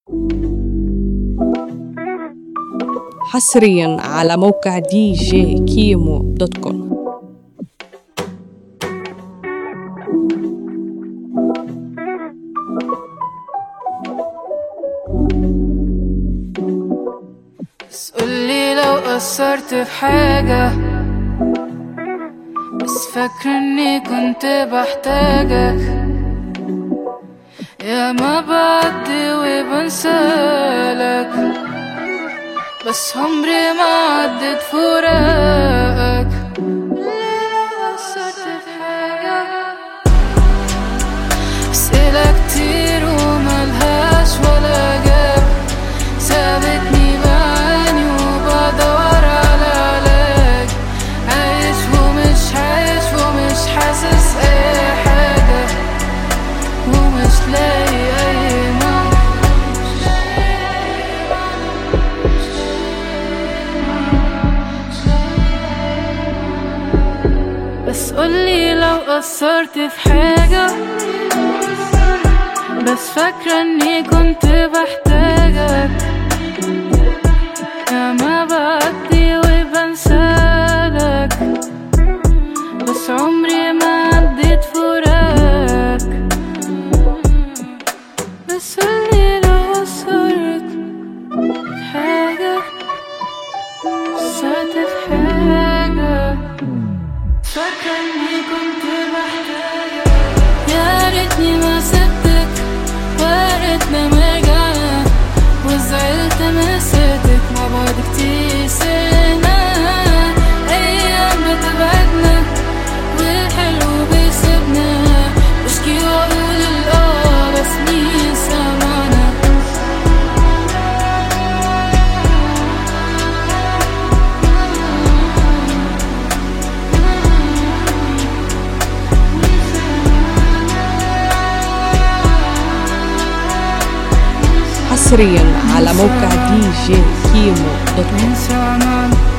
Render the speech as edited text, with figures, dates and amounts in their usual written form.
حصريا على موقع djkimo.com. بس قولي لو قصرت في حاجة، بس فاكرة اني كنت بحتاجك. يا ما بعدي وبنسالك، بس عمري ما عدت فراقك. قولي لو قصرت في حاجة، أسئلة كتير وملهاش ولا جاب. سابتني بعاني وبدور على علاج، عايش ومش عايش ومش حاسس اي حاجة، ومش لاقي اي معنى. بس قولي لو قصرت في حاجة، بس فاكرة اني كنت بحتاجك. يا ما بعدي وبنسالك، بس عمري ما عديت فراق. بس قولي لو قصرت في حاجة، قصرت في حاجة، فاكرة اني كنت بحتاجك. يا ريتني ما سبتك، واريتنا ما رجعنا، وزعلت ما سيتك مع بعض كتير سنة. أيام بتبعدنا والحلو بيسيبنا، بشكي وأقول بس مين سمعنا. حصريا على موقع djkimo.com.